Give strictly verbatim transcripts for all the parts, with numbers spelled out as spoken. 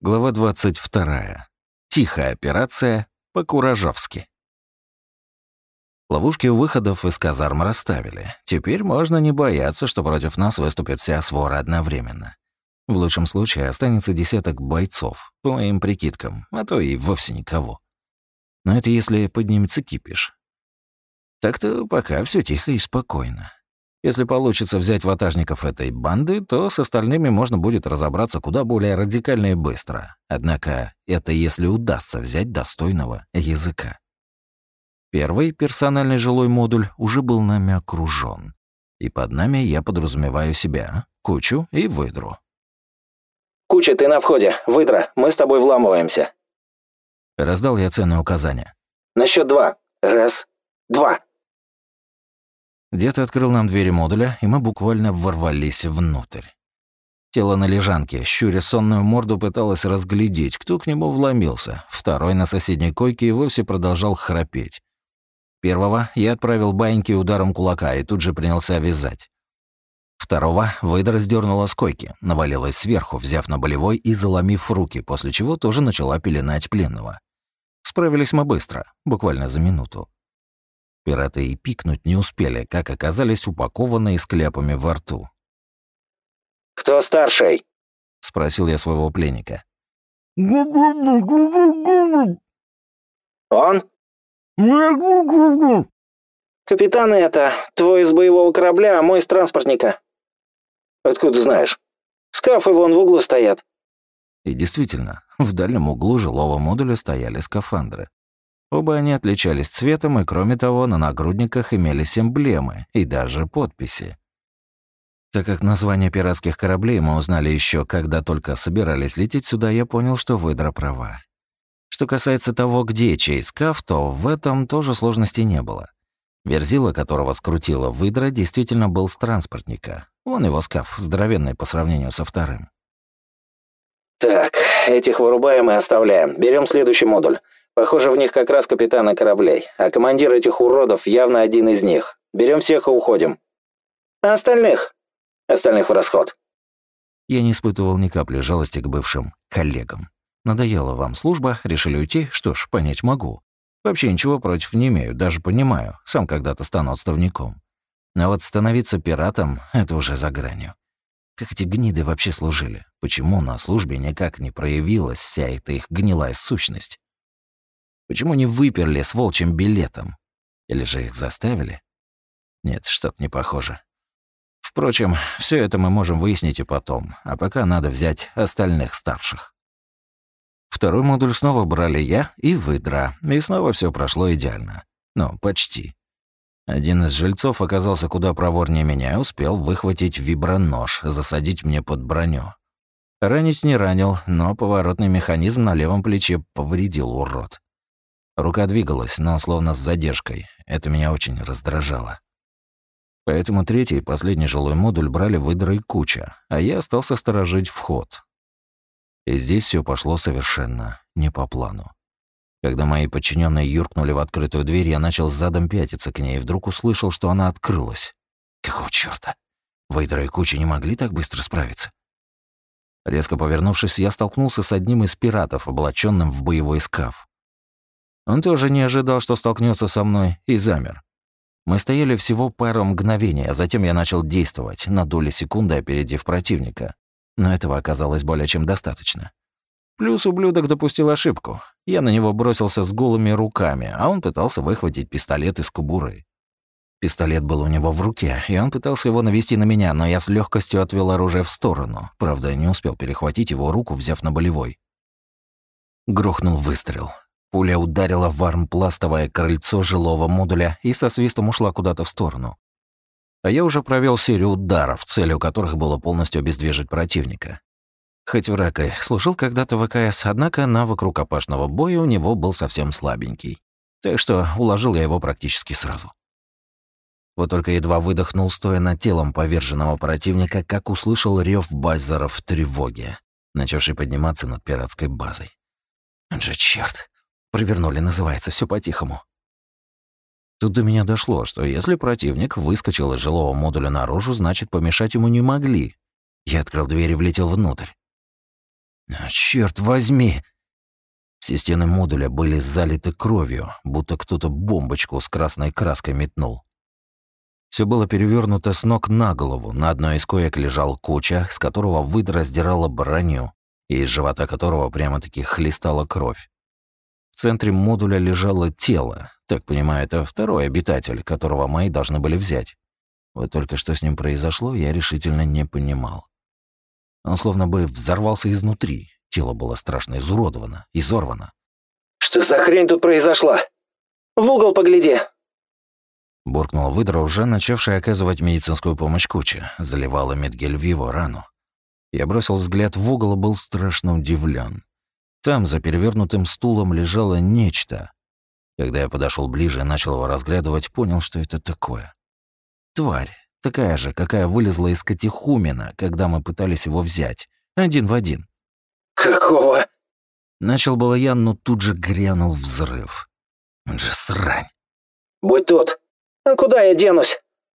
Глава двадцать вторая. Тихая операция по-куражовски. Ловушки у выходов из казарм расставили. Теперь можно не бояться, что против нас выступит вся свора одновременно. В лучшем случае останется десяток бойцов, по моим прикидкам, а то и вовсе никого. Но это если поднимется кипиш. Так-то пока все тихо и спокойно. Если получится взять ватажников этой банды, то с остальными можно будет разобраться куда более радикально и быстро. Однако это если удастся взять достойного языка. Первый персональный жилой модуль уже был нами окружён. И под нами я подразумеваю себя, Кучу и Выдру. «Куча, ты на входе. Выдра, мы с тобой вламываемся». Раздал я ценное указание. «На счёт два. Раз, два». Дед открыл нам двери модуля, и мы буквально ворвались внутрь. Тело на лежанке, щуря сонную морду, пыталось разглядеть, кто к нему вломился. Второй на соседней койке и вовсе продолжал храпеть. Первого я отправил баиньки ударом кулака и тут же принялся вязать. Второго выдра сдернула с койки, навалилась сверху, взяв на болевой и заломив руки, после чего тоже начала пеленать пленного. Справились мы быстро, буквально за минуту. Пираты и пикнуть не успели, как оказались упакованные с кляпами во рту. «Кто старший?» — спросил я своего пленника. «Он?» «Капитан это, твой из боевого корабля, а мой из транспортника». «Откуда знаешь? Скафы вон в углу стоят». И действительно, в дальнем углу жилого модуля стояли скафандры. Оба они отличались цветом, и кроме того, на нагрудниках имелись эмблемы и даже подписи. Так как название пиратских кораблей мы узнали еще, когда только собирались лететь сюда, я понял, что Выдра права. Что касается того, где чей скаф, то в этом тоже сложности не было. Верзила, которого скрутила Выдра, действительно был с транспортника. Вон его скаф, здоровенный по сравнению со вторым. «Так, этих вырубаем и оставляем. Берем следующий модуль. Похоже, в них как раз капитаны кораблей, а командир этих уродов явно один из них. Берем всех и уходим. А остальных? Остальных в расход». Я не испытывал ни капли жалости к бывшим коллегам. Надоела вам служба, решили уйти, что ж, понять могу. Вообще ничего против не имею, даже понимаю, сам когда-то стану отставником. Но вот становиться пиратом — это уже за гранью. Как эти гниды вообще служили? Почему на службе никак не проявилась вся эта их гнилая сущность? Почему не выперли с волчьим билетом? Или же их заставили? Нет, что-то не похоже. Впрочем, все это мы можем выяснить и потом, а пока надо взять остальных старших. Второй модуль снова брали я и Выдра, и снова все прошло идеально. Ну, почти. Один из жильцов оказался куда проворнее меня и успел выхватить вибронож, засадить мне под броню. Ранить не ранил, но поворотный механизм на левом плече повредил урод. Рука двигалась, но словно с задержкой. Это меня очень раздражало. Поэтому третий и последний жилой модуль брали Выдра и Куча, а я остался сторожить вход. И здесь все пошло совершенно не по плану. Когда мои подчиненные юркнули в открытую дверь, я начал задом пятиться к ней и вдруг услышал, что она открылась. Какого чёрта? Выдра и Куча не могли так быстро справиться. Резко повернувшись, я столкнулся с одним из пиратов, облачённым в боевой скаф. Он тоже не ожидал, что столкнется со мной, и замер. Мы стояли всего пару мгновений, а затем я начал действовать, на доли секунды опередив противника. Но этого оказалось более чем достаточно. Плюс ублюдок допустил ошибку. Я на него бросился с голыми руками, а он пытался выхватить пистолет из кобуры. Пистолет был у него в руке, и он пытался его навести на меня, но я с легкостью отвел оружие в сторону. Правда, не успел перехватить его руку, взяв на болевой. Грохнул выстрел. Пуля ударила в армпластовое крыльцо жилого модуля и со свистом ушла куда-то в сторону. А я уже провел серию ударов, целью которых было полностью обездвижить противника. Хоть враг и служил когда-то в ВКС, однако навык рукопашного боя у него был совсем слабенький. Так что уложил я его практически сразу. Вот только едва выдохнул, стоя над телом поверженного противника, как услышал рев базаров в тревоге, начавший подниматься над пиратской базой. Он же чёрт! Провернули, называется, все по-тихому. Тут до меня дошло, что если противник выскочил из жилого модуля наружу, значит, помешать ему не могли. Я открыл дверь и влетел внутрь. Черт возьми! Все стены модуля были залиты кровью, будто кто-то бомбочку с красной краской метнул. Все было перевернуто с ног на голову, на одной из коек лежал Куча, с которого выдра сдирала броню, и из живота которого прямо-таки хлестала кровь. В центре модуля лежало тело, так понимаю, это второй обитатель, которого мои должны были взять. Вот только что с ним произошло, я решительно не понимал. Он словно бы взорвался изнутри, тело было страшно изуродовано, изорвано. «Что за хрень тут произошла? В угол погляди!» Буркнул выдра, уже начавший оказывать медицинскую помощь Куче, заливала медгель в его рану. Я бросил взгляд в угол и был страшно удивлен. Там, за перевернутым стулом, лежало нечто. Когда я подошел ближе и начал его разглядывать, понял, что это такое. Тварь, такая же, какая вылезла из катехумена, когда мы пытались его взять. Один в один. «Какого?» Начал было я, но тут же грянул взрыв. Он же срань. «Будь тут! А куда я денусь?»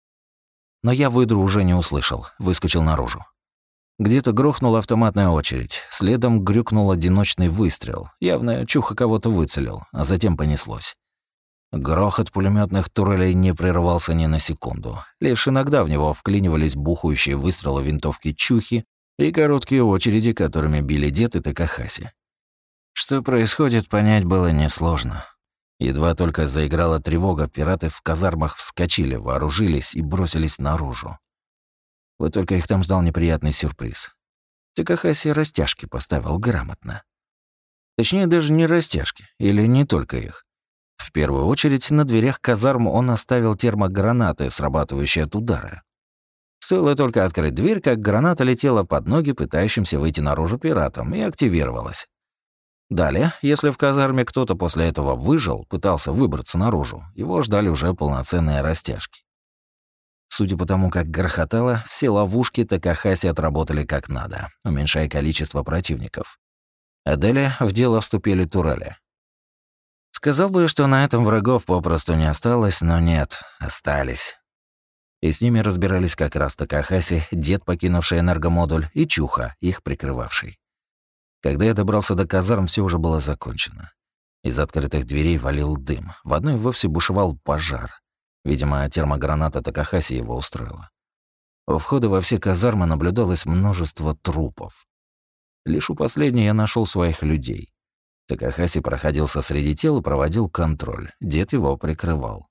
Но я выдру уже не услышал, выскочил наружу. Где-то грохнула автоматная очередь, следом грюкнул одиночный выстрел. Явно Чуха кого-то выцелил, а затем понеслось. Грохот пулеметных турелей не прерывался ни на секунду. Лишь иногда в него вклинивались бухающие выстрелы винтовки Чухи и короткие очереди, которыми били дед и Такахаси. Что происходит, понять было несложно. Едва только заиграла тревога, пираты в казармах вскочили, вооружились и бросились наружу. Вот только их там ждал неприятный сюрприз. Такахаси растяжки поставил грамотно. Точнее, даже не растяжки, или не только их. В первую очередь, на дверях казарм он оставил термогранаты, срабатывающие от удара. Стоило только открыть дверь, как граната летела под ноги пытающимся выйти наружу пиратам и активировалась. Далее, если в казарме кто-то после этого выжил, пытался выбраться наружу, его ждали уже полноценные растяжки. Судя по тому, как грохотало, все ловушки Такахаси отработали как надо, уменьшая количество противников. А далее в дело вступили турели. Сказал бы, что на этом врагов попросту не осталось, но нет, остались. И с ними разбирались как раз Такахаси, дед, покинувший энергомодуль, и Чуха, их прикрывавший. Когда я добрался до казарм, все уже было закончено. Из открытых дверей валил дым. В одной вовсе бушевал пожар. Видимо, термограната Такахаси его устроила. У входа во все казармы наблюдалось множество трупов. Лишь у последней я нашел своих людей. Такахаси проходился среди тел и проводил контроль. Дед его прикрывал.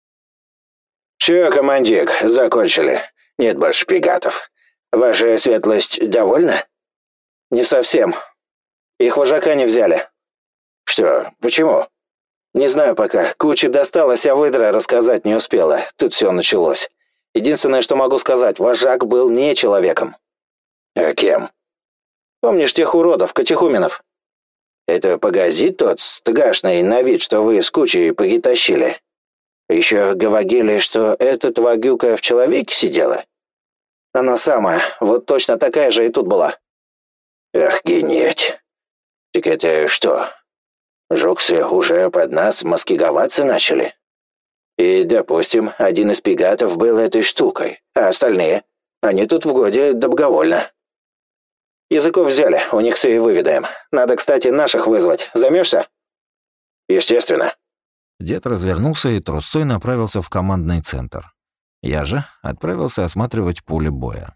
«Чё, командир, закончили. Нет больше пигатов. Ваша светлость довольна?» «Не совсем. Их вожака не взяли». «Что? Почему?» «Не знаю пока. Куча досталась, а выдра рассказать не успела. Тут все началось. Единственное, что могу сказать, вожак был не человеком». «А кем?» «Помнишь тех уродов, катехуменов?» «Это погазит тот стыгашный на вид, что вы с Кучей притащили? Еще говорили, что эта тварюка в человеке сидела?» «Она самая. Вот точно такая же и тут была». «Ах, генеть. Так это что? Жуксы уже под нас маскироваться начали? И, допустим, один из пигатов был этой штукой, а остальные? Они тут в годе добровольно». «Языков взяли, у них все и выведаем. Надо, кстати, наших вызвать. Займешься?» «Естественно». Дед развернулся и трусцой направился в командный центр. Я же отправился осматривать поле боя.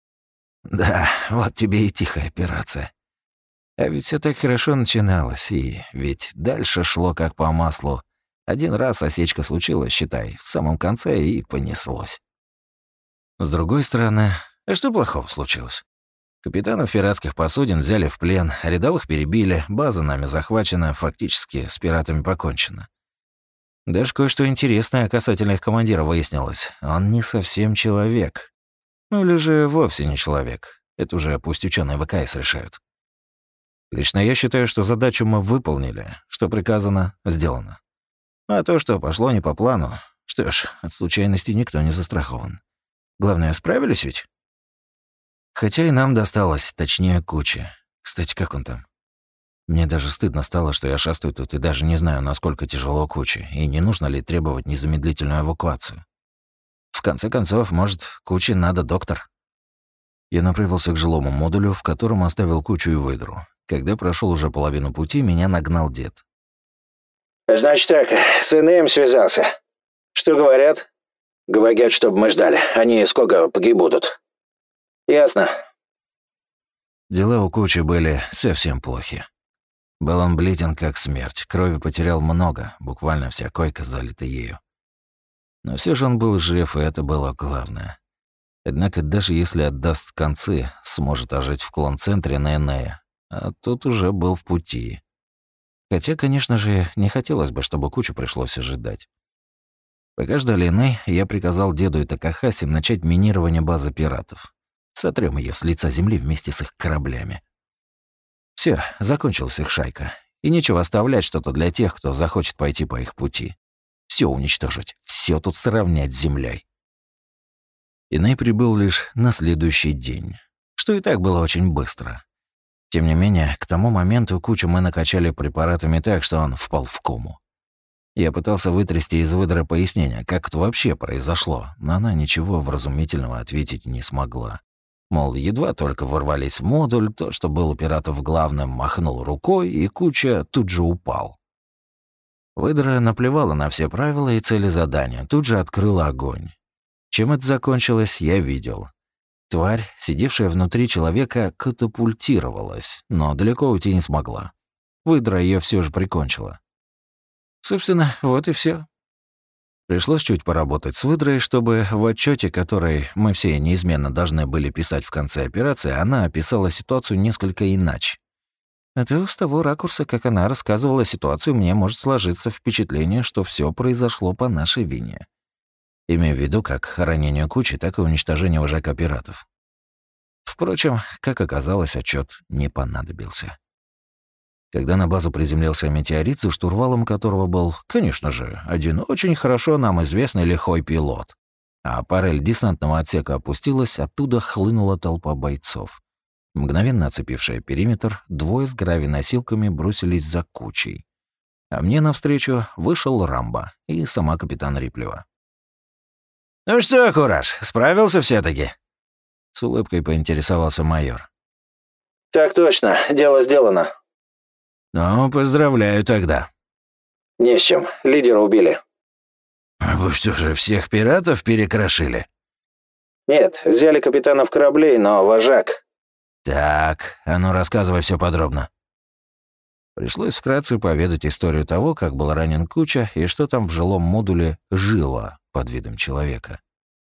Да, вот тебе и тихая операция. А ведь все так хорошо начиналось, и ведь дальше шло как по маслу. Один раз осечка случилась, считай, в самом конце и понеслось. С другой стороны, а что плохого случилось? Капитанов пиратских посудин взяли в плен, рядовых перебили, база нами захвачена, фактически с пиратами покончено. Даже кое-что интересное касательно их командира выяснилось. Он не совсем человек. Ну или же вовсе не человек. Это уже пусть ученые ВКС решают. Лично я считаю, что задачу мы выполнили. Что приказано, сделано. А то, что пошло не по плану, что ж, от случайности никто не застрахован. Главное, справились ведь? Хотя и нам досталось, точнее, Куче. Кстати, как он там? Мне даже стыдно стало, что я шастаю тут и даже не знаю, насколько тяжело Куче, и не нужно ли требовать незамедлительную эвакуацию. В конце концов, может, Куче надо доктор. Я направился к жилому модулю, в котором оставил кучу и выдру. Когда прошел уже половину пути, меня нагнал дед. «Значит так, с эн эм связался. Что говорят?» «Говорят, чтобы мы ждали. Они сколько погибудут?» «Ясно». Дела у кучи были совсем плохи. Был он бледен как смерть, крови потерял много, буквально вся койка залита ею. Но все же он был жив, и это было главное. Однако даже если отдаст концы, сможет ожить в клон-центре на Энея, а тот уже был в пути. Хотя, конечно же, не хотелось бы, чтобы кучу пришлось ожидать. Пока ждали Эней, я приказал деду и Такахаси начать минирование базы пиратов. Сотрём её с лица земли вместе с их кораблями. Всё, закончилась их шайка. И нечего оставлять что-то для тех, кто захочет пойти по их пути. Всё уничтожить, всё тут сравнять с землей. Иней прибыл лишь на следующий день, что и так было очень быстро. Тем не менее, к тому моменту кучу мы накачали препаратами так, что он впал в кому. Я пытался вытрясти из выдра пояснения, как это вообще произошло, но она ничего вразумительного ответить не смогла. Мол, едва только ворвались в модуль, то, что был у пиратов главным, махнул рукой, и куча тут же упал. Выдра наплевала на все правила и цели задания, тут же открыла огонь. Чем это закончилось, я видел. Тварь, сидевшая внутри человека, катапультировалась, но далеко уйти не смогла. Выдра ее все же прикончила. Собственно, вот и все. Пришлось чуть поработать с выдрой, чтобы в отчете, который мы все неизменно должны были писать в конце операции, она описала ситуацию несколько иначе. Это с того ракурса, как она рассказывала ситуацию, мне может сложиться впечатление, что все произошло по нашей вине. Имею в виду как ранение кучи, так и уничтожение вожака пиратов. Впрочем, как оказалось, отчет не понадобился. Когда на базу приземлился метеорит, за штурвалом которого был, конечно же, один очень хорошо нам известный лихой пилот, а парель десантного отсека опустилась, оттуда хлынула толпа бойцов. Мгновенно оцепившая периметр, двое с гравиносилками бросились за кучей. А мне навстречу вышел Рамбо и сама капитан Риплева. «Ну что, Кураж, справился все таки С улыбкой поинтересовался майор. «Так точно, дело сделано». «Ну, поздравляю тогда». «Не с чем, лидера убили». «Вы что же, всех пиратов перекрошили?» «Нет, взяли капитанов кораблей, но вожак». «Так, а ну рассказывай все подробно». Пришлось вкратце поведать историю того, как был ранен Куча и что там в жилом модуле жило под видом человека.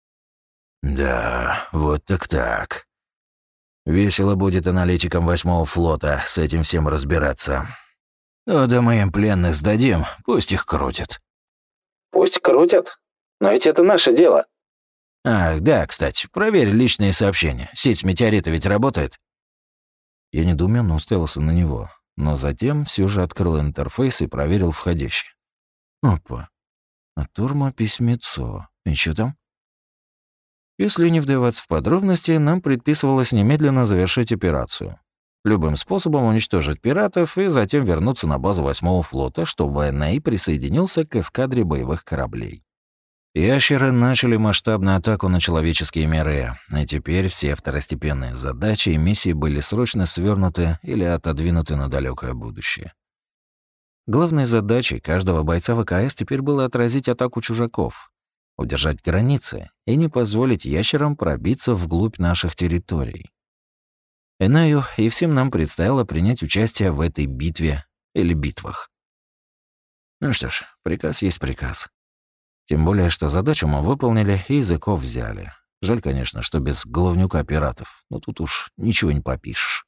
«Да, вот так так. Весело будет аналитикам восьмого флота с этим всем разбираться. Ну да мы им пленных сдадим, пусть их крутят». «Пусть крутят? Но ведь это наше дело». «Ах, да, кстати, проверь личные сообщения. Сеть метеорита ведь работает?» Я недоуменно уставился на него, но затем все же открыл интерфейс и проверил входящий. Опа. От Турма письмецо. И что там? Если не вдаваться в подробности, нам предписывалось немедленно завершить операцию. Любым способом уничтожить пиратов и затем вернуться на базу восьмого флота, чтобы Эней присоединился к эскадре боевых кораблей. Ящеры начали масштабную атаку на человеческие миры, и теперь все второстепенные задачи и миссии были срочно свернуты или отодвинуты на далекое будущее. Главной задачей каждого бойца ВКС теперь было отразить атаку чужаков, удержать границы и не позволить ящерам пробиться вглубь наших территорий. Энею и всем нам предстояло принять участие в этой битве или битвах. Ну что ж, приказ есть приказ. Тем более, что задачу мы выполнили и языков взяли. Жаль, конечно, что без головнюка пиратов, но тут уж ничего не попишешь.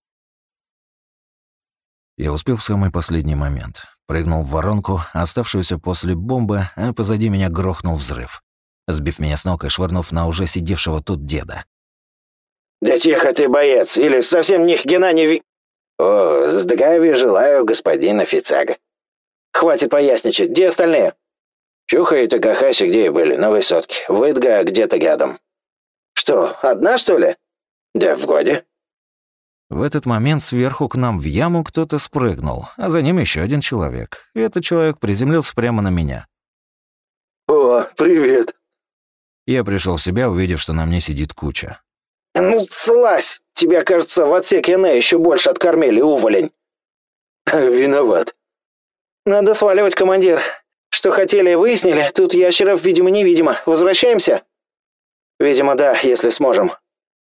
Я успел в самый последний момент. Прыгнул в воронку, оставшуюся после бомбы, а позади меня грохнул взрыв, сбив меня с ног и швырнув на уже сидевшего тут деда. «Да тихо ты, боец, или совсем ни хрена не ви...» «О, здравия желаю, господин офицер. Хватит поясничать, где остальные?» «Чуха и Такахаси где и были, на высотке. Выдга где-то рядом». «Что, одна, что ли?» «Да вроде». В этот момент сверху к нам в яму кто-то спрыгнул, а за ним еще один человек. И этот человек приземлился прямо на меня. «О, привет!» Я пришел в себя, увидев, что на мне сидит Куча. Ну, слазь! Тебя, кажется, в отсеке Н еще больше откормили, уволень. Виноват. Надо сваливать, командир. Что хотели, выяснили. Тут ящеров, видимо-невидимо. Возвращаемся? Видимо, да, если сможем.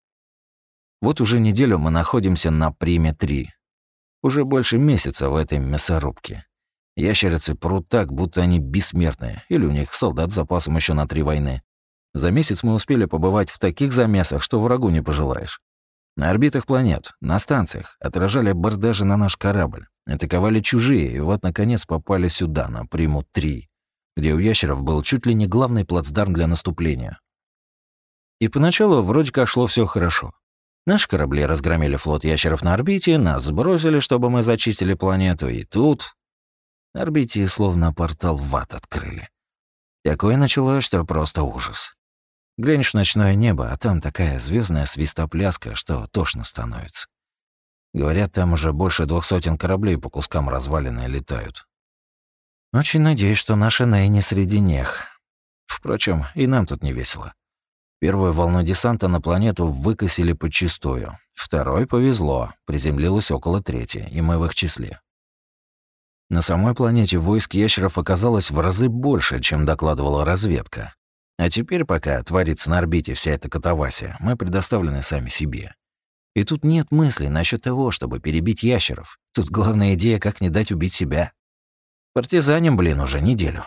Вот уже неделю мы находимся на Приме три. Уже больше месяца в этой мясорубке. Ящерицы прут так, будто они бессмертные, или у них солдат с запасом еще на три войны. За месяц мы успели побывать в таких замесах, что врагу не пожелаешь. На орбитах планет, на станциях, отражали абордажи на наш корабль, атаковали чужие, и вот, наконец, попали сюда, на Приму три, где у ящеров был чуть ли не главный плацдарм для наступления. И поначалу вроде как шло все хорошо. Наши корабли разгромили флот ящеров на орбите, нас сбросили, чтобы мы зачистили планету, и тут... На орбите словно портал в ад открыли. Такое началось, что просто ужас. Глянешь в ночное небо, а там такая звездная свистопляска, что тошно становится. Говорят, там уже больше двух сотен кораблей по кускам развалины летают. Очень надеюсь, что наши Нэй не среди них. Впрочем, и нам тут не весело. Первую волну десанта на планету выкосили подчистую. Второй повезло, приземлилось около трети, и мы в их числе. На самой планете войск ящеров оказалось в разы больше, чем докладывала разведка. А теперь, пока творится на орбите вся эта катавасия, мы предоставлены сами себе. И тут нет мысли насчет того, чтобы перебить ящеров. Тут главная идея, как не дать убить себя. Партизаним, блин, уже неделю.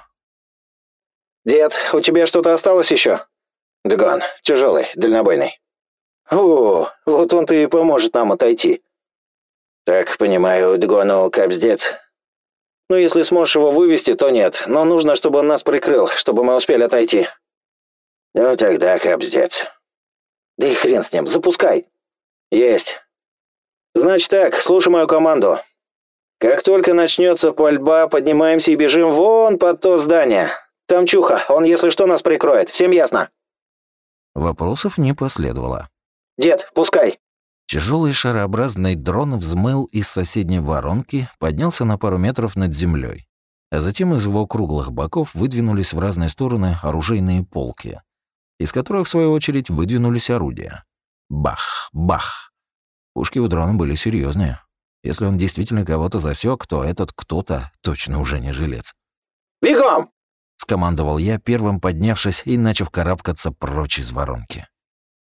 Дед, у тебя что-то осталось еще? Дгон, тяжелый, дальнобойный. О, вот он-то и поможет нам отойти. Так, понимаю, Дгону капздец. Ну, если сможешь его вывести, то нет. Но нужно, чтобы он нас прикрыл, чтобы мы успели отойти. Ну, тогда капздец. Да и хрен с ним, запускай. Есть. Значит так, слушай мою команду. Как только начнется пальба, поднимаемся и бежим вон под то здание. Там Чуха, он, если что, нас прикроет. Всем ясно? Вопросов не последовало. Дед, пускай. Тяжелый шарообразный дрон взмыл из соседней воронки, поднялся на пару метров над землей, а затем из его круглых боков выдвинулись в разные стороны оружейные полки, из которых, в свою очередь, выдвинулись орудия. Бах, бах. Пушки у дрона были серьезные. Если он действительно кого-то засек, то этот кто-то точно уже не жилец. «Бегом!» — скомандовал я, первым поднявшись и начав карабкаться прочь из воронки.